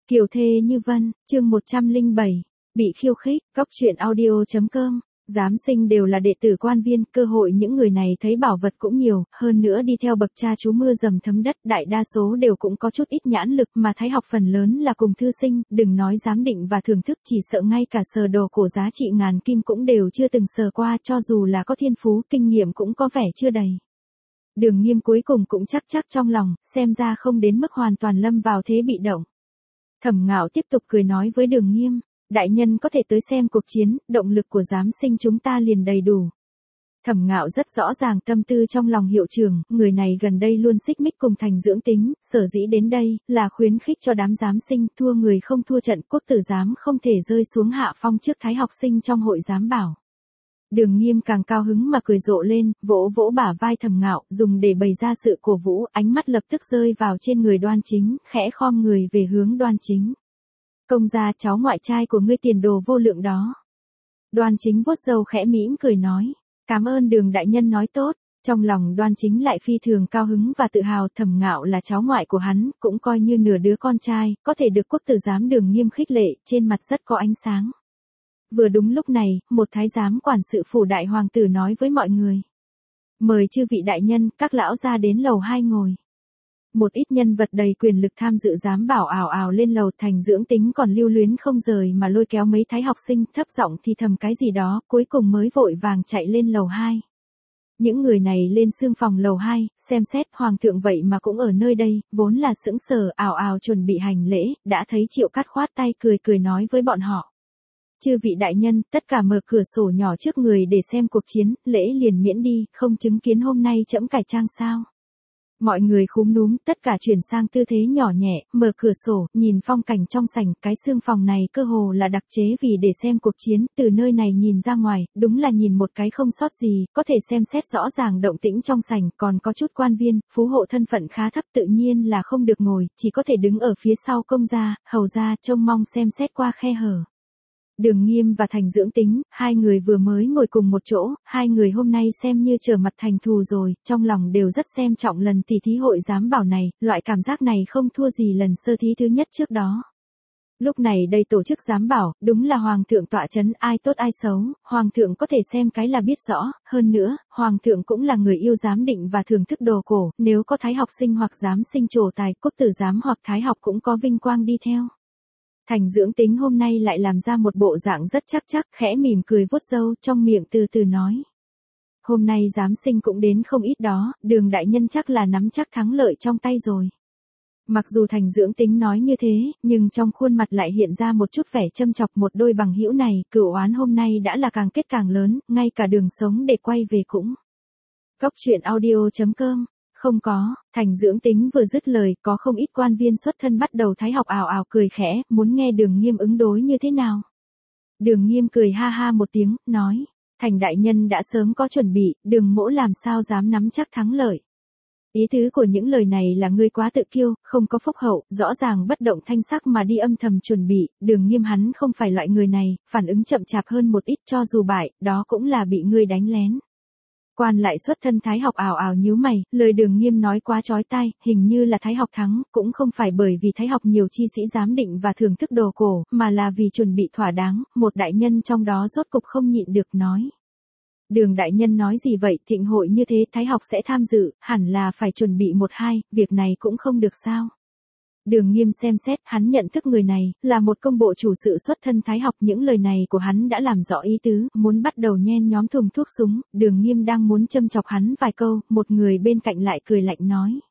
Kiều thê như vân, chương 107, bị khiêu khích, Cóc truyện audio.com. Giám sinh đều là đệ tử quan viên, cơ hội những người này thấy bảo vật cũng nhiều, hơn nữa đi theo bậc cha chú mưa dầm thấm đất, đại đa số đều cũng có chút ít nhãn lực, mà thái học phần lớn là cùng thư sinh, đừng nói giám định và thưởng thức, chỉ sợ ngay cả sờ đồ cổ giá trị ngàn kim cũng đều chưa từng sờ qua, cho dù là có thiên phú, kinh nghiệm cũng có vẻ chưa đầy. Đường Nghiêm cuối cùng cũng chắc trong lòng, xem ra không đến mức hoàn toàn lâm vào thế bị động. Thẩm Ngạo tiếp tục cười nói với Đường Nghiêm, đại nhân có thể tới xem cuộc chiến, động lực của giám sinh chúng ta liền đầy đủ. Thẩm Ngạo rất rõ ràng tâm tư trong lòng hiệu trưởng, người này gần đây luôn xích mích cùng Thành Dưỡng Tính, sở dĩ đến đây, là khuyến khích cho đám giám sinh, thua người không thua trận, quốc tử giám không thể rơi xuống hạ phong trước thái học sinh trong hội giám bảo. Đường Nghiêm càng cao hứng mà cười rộ lên, vỗ vỗ bả vai Thẩm Ngạo, dùng để bày ra sự cổ vũ, ánh mắt lập tức rơi vào trên người Đoan Chính, khẽ khom người về hướng Đoan Chính. Công gia cháu ngoại trai của ngươi tiền đồ vô lượng đó. Đoan Chính vuốt râu khẽ mỉm cười nói, cảm ơn Đường đại nhân nói tốt. Trong lòng Đoan Chính lại phi thường cao hứng và tự hào, Thẩm Ngạo là cháu ngoại của hắn, cũng coi như nửa đứa con trai, có thể được quốc tử giám Đường Nghiêm khích lệ, trên mặt rất có ánh sáng. Vừa đúng lúc này, một thái giám quản sự phủ đại hoàng tử nói với mọi người. Mời chư vị đại nhân, các lão ra đến lầu 2 ngồi. Một ít nhân vật đầy quyền lực tham dự giám bảo ào ào lên lầu, Thành Dưỡng Tính còn lưu luyến không rời mà lôi kéo mấy thái học sinh, thấp giọng thì thầm cái gì đó, cuối cùng mới vội vàng chạy lên lầu 2. Những người này lên xương phòng lầu 2, xem xét hoàng thượng vậy mà cũng ở nơi đây, vốn là sững sờ ào ào chuẩn bị hành lễ, đã thấy Triệu Cát khoát tay cười nói với bọn họ. Chư vị đại nhân, tất cả mở cửa sổ nhỏ trước người để xem cuộc chiến, lễ liền miễn đi, không chứng kiến hôm nay trẫm cải trang sao. Mọi người khúm núm, tất cả chuyển sang tư thế nhỏ nhẹ, mở cửa sổ, nhìn phong cảnh trong sảnh, cái xương phòng này cơ hồ là đặc chế vì để xem cuộc chiến, từ nơi này nhìn ra ngoài, đúng là nhìn một cái không sót gì, có thể xem xét rõ ràng động tĩnh trong sảnh, còn có chút quan viên, phú hộ thân phận khá thấp tự nhiên là không được ngồi, chỉ có thể đứng ở phía sau công gia, hầu gia, trông mong xem xét qua khe hở. Đường Nghiêm và Thành Dưỡng Tính, hai người vừa mới ngồi cùng một chỗ, hai người hôm nay xem như trở mặt thành thù rồi, trong lòng đều rất xem trọng lần tỷ thí hội giám bảo này, loại cảm giác này không thua gì lần sơ thí thứ nhất trước đó. Lúc này đây tổ chức giám bảo, đúng là Hoàng thượng tọa chấn, ai tốt ai xấu, Hoàng thượng có thể xem cái là biết rõ, hơn nữa, Hoàng thượng cũng là người yêu giám định và thưởng thức đồ cổ, nếu có thái học sinh hoặc giám sinh trổ tài, quốc tử giám hoặc thái học cũng có vinh quang đi theo. Thành Dưỡng Tính hôm nay lại làm ra một bộ dạng rất chắc, khẽ mỉm cười vuốt râu, trong miệng từ từ nói. Hôm nay giám sinh cũng đến không ít đó, Đường đại nhân chắc là nắm chắc thắng lợi trong tay rồi. Mặc dù Thành Dưỡng Tính nói như thế, nhưng trong khuôn mặt lại hiện ra một chút vẻ châm chọc, một đôi bằng hữu này, cửu oán hôm nay đã là càng kết càng lớn, ngay cả đường sống để quay về cũng. Cóc truyện audio.com. Không có, Thành Dưỡng Tính vừa dứt lời, có không ít quan viên xuất thân bắt đầu thái học ào ào cười khẽ, muốn nghe Đường Nghiêm ứng đối như thế nào. Đường Nghiêm cười ha ha một tiếng, nói, Thành đại nhân đã sớm có chuẩn bị, Đường mỗ làm sao dám nắm chắc thắng lợi. Ý tứ của những lời này là ngươi quá tự kiêu, không có phúc hậu, rõ ràng bất động thanh sắc mà đi âm thầm chuẩn bị, Đường Nghiêm hắn không phải loại người này, phản ứng chậm chạp hơn một ít, cho dù bại, đó cũng là bị ngươi đánh lén. Quan lại xuất thân thái học ào ào nhíu mày, lời Đường Nghiêm nói quá chói tai, hình như là thái học thắng, cũng không phải bởi vì thái học nhiều chi sĩ giám định và thưởng thức đồ cổ, mà là vì chuẩn bị thỏa đáng, một đại nhân trong đó rốt cục không nhịn được nói. Đường đại nhân nói gì vậy, thịnh hội như thế thái học sẽ tham dự, hẳn là phải chuẩn bị 1-2, việc này cũng không được sao. Đường Nghiêm xem xét, hắn nhận thức người này, là một công bộ chủ sự xuất thân thái học, những lời này của hắn đã làm rõ ý tứ, muốn bắt đầu nhen nhóm thùng thuốc súng, Đường Nghiêm đang muốn châm chọc hắn vài câu, một người bên cạnh lại cười lạnh nói.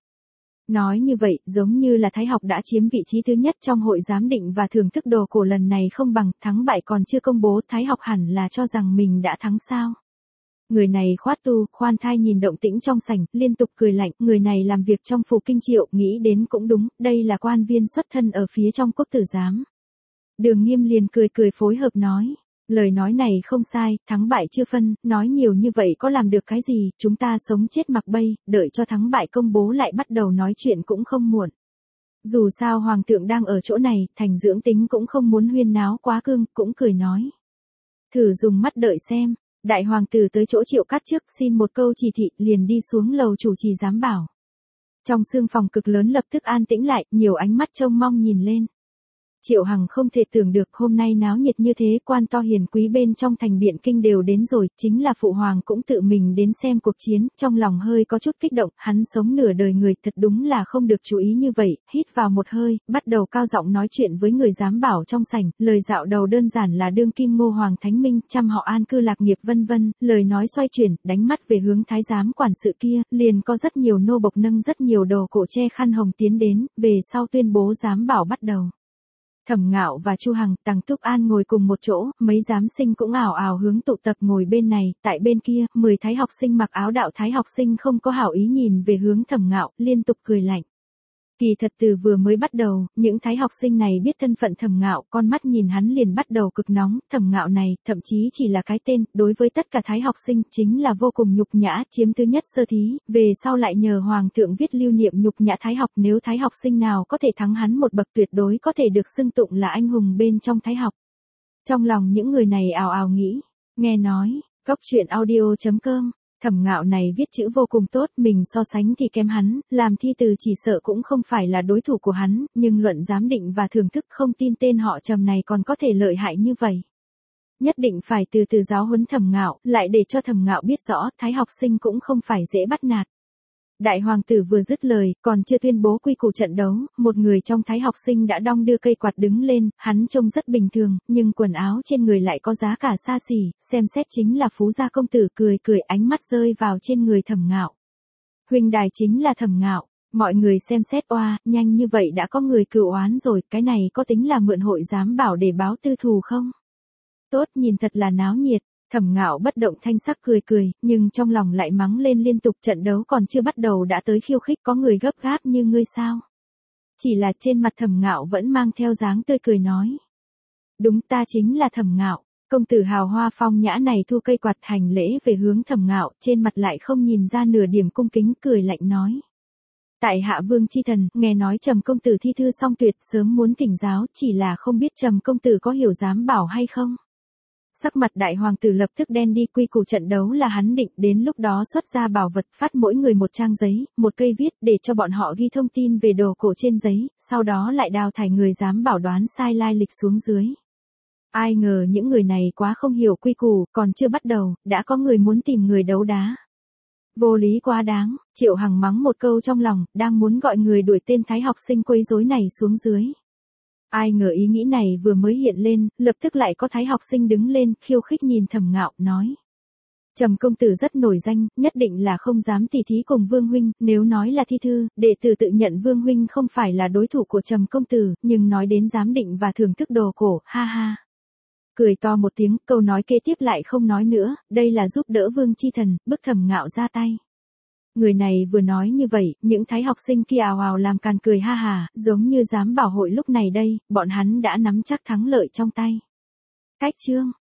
Nói như vậy, giống như là thái học đã chiếm vị trí thứ nhất trong hội giám định và thưởng thức đồ cổ lần này không bằng, thắng bại còn chưa công bố, thái học hẳn là cho rằng mình đã thắng sao. Người này khoát tu, khoan thai nhìn động tĩnh trong sảnh, liên tục cười lạnh, người này làm việc trong phủ kinh Triệu, nghĩ đến cũng đúng, đây là quan viên xuất thân ở phía trong quốc tử giám. Đường Nghiêm liền cười phối hợp nói, lời nói này không sai, thắng bại chưa phân, nói nhiều như vậy có làm được cái gì, chúng ta sống chết mặc bay, đợi cho thắng bại công bố lại bắt đầu nói chuyện cũng không muộn. Dù sao Hoàng thượng đang ở chỗ này, Thành Dưỡng Tính cũng không muốn huyên náo quá cương, cũng cười nói. Thử dùng mắt đợi xem. Đại hoàng tử tới chỗ Triệu Cát trước, xin một câu chỉ thị, liền đi xuống lầu chủ trì giám bảo. Trong xương phòng cực lớn lập tức an tĩnh lại, nhiều ánh mắt trông mong nhìn lên. Triệu Hằng không thể tưởng được hôm nay náo nhiệt như thế, quan to hiền quý bên trong thành Biện Kinh đều đến rồi, chính là phụ hoàng cũng tự mình đến xem cuộc chiến, trong lòng hơi có chút kích động, hắn sống nửa đời người thật đúng là không được chú ý như vậy, hít vào một hơi, bắt đầu cao giọng nói chuyện với người giám bảo trong sảnh, lời dạo đầu đơn giản là đương kim Ngô Hoàng Thánh Minh, trăm họ an cư lạc nghiệp vân vân, lời nói xoay chuyển, đánh mắt về hướng thái giám quản sự kia, liền có rất nhiều nô bộc nâng rất nhiều đồ cổ che khăn hồng tiến đến, về sau tuyên bố giám bảo bắt đầu. Thẩm Ngạo và Chu Hằng, Tằng Túc An ngồi cùng một chỗ, mấy giám sinh cũng ảo ảo hướng tụ tập ngồi bên này, tại bên kia, 10 thái học sinh mặc áo đạo thái học sinh không có hảo ý nhìn về hướng Thẩm Ngạo, liên tục cười lạnh. Kỳ thật từ vừa mới bắt đầu, những thái học sinh này biết thân phận Thẩm Ngạo, con mắt nhìn hắn liền bắt đầu cực nóng, Thẩm Ngạo này, thậm chí chỉ là cái tên, đối với tất cả thái học sinh, chính là vô cùng nhục nhã, chiếm thứ nhất sơ thí, về sau lại nhờ Hoàng thượng viết lưu niệm nhục nhã thái học, nếu thái học sinh nào có thể thắng hắn một bậc tuyệt đối có thể được xưng tụng là anh hùng bên trong thái học. Trong lòng những người này ào ào nghĩ, nghe nói, Cốc Truyện Audio.com. Thẩm Ngạo này viết chữ vô cùng tốt, mình so sánh thì kém hắn, làm thi từ chỉ sợ cũng không phải là đối thủ của hắn, nhưng luận giám định và thưởng thức không tin tên họ Trầm này còn có thể lợi hại như vậy. Nhất định phải từ từ giáo huấn Thẩm Ngạo, lại để cho Thẩm Ngạo biết rõ, thái học sinh cũng không phải dễ bắt nạt. Đại hoàng tử vừa dứt lời, còn chưa tuyên bố quy củ trận đấu, một người trong thái học sinh đã đong đưa cây quạt đứng lên, hắn trông rất bình thường, nhưng quần áo trên người lại có giá cả xa xỉ, xem xét chính là phú gia công tử, cười cười, ánh mắt rơi vào trên người Thẩm Ngạo. Huynh đài chính là Thẩm Ngạo, mọi người xem xét oa, nhanh như vậy đã có người cựu oán rồi, cái này có tính là mượn hội giám bảo để báo tư thù không? Tốt, nhìn thật là náo nhiệt. Thẩm Ngạo bất động thanh sắc cười cười, nhưng trong lòng lại mắng lên liên tục, trận đấu còn chưa bắt đầu đã tới khiêu khích, có người gấp gáp như ngươi sao? Chỉ là trên mặt Thẩm Ngạo vẫn mang theo dáng tươi cười nói. Đúng, ta chính là Thẩm Ngạo. Công tử hào hoa phong nhã này thu cây quạt hành lễ về hướng Thẩm Ngạo, trên mặt lại không nhìn ra nửa điểm cung kính, cười lạnh nói. Tại hạ vương chi thần, nghe nói Trầm công tử thi thư song tuyệt, sớm muốn thỉnh giáo, chỉ là không biết Trầm công tử có hiểu giám bảo hay không? Sắc mặt đại hoàng tử lập tức đen đi, quy củ trận đấu là hắn định, đến lúc đó xuất ra bảo vật, phát mỗi người một trang giấy, một cây viết, để cho bọn họ ghi thông tin về đồ cổ trên giấy, sau đó lại đào thải người dám bảo đoán sai lai lịch xuống dưới. Ai ngờ những người này quá không hiểu quy củ, còn chưa bắt đầu, đã có người muốn tìm người đấu đá. Vô lý quá đáng, Triệu Hằng mắng một câu trong lòng, đang muốn gọi người đuổi tên thái học sinh quấy rối này xuống dưới. Ai ngờ ý nghĩ này vừa mới hiện lên, lập tức lại có thái học sinh đứng lên, khiêu khích nhìn Thẩm Ngạo, nói. Trầm công tử rất nổi danh, nhất định là không dám tỉ thí cùng Vương huynh, nếu nói là thi thư, đệ tử tự nhận Vương huynh không phải là đối thủ của Trầm công tử, nhưng nói đến giám định và thưởng thức đồ cổ, ha ha. Cười to một tiếng, câu nói kế tiếp lại không nói nữa, đây là giúp đỡ Vương chi thần, bức Thẩm Ngạo ra tay. Người này vừa nói như vậy, những thái học sinh kia ào ào làm càn cười ha hà, giống như giám bảo hội lúc này đây, bọn hắn đã nắm chắc thắng lợi trong tay. Cách chương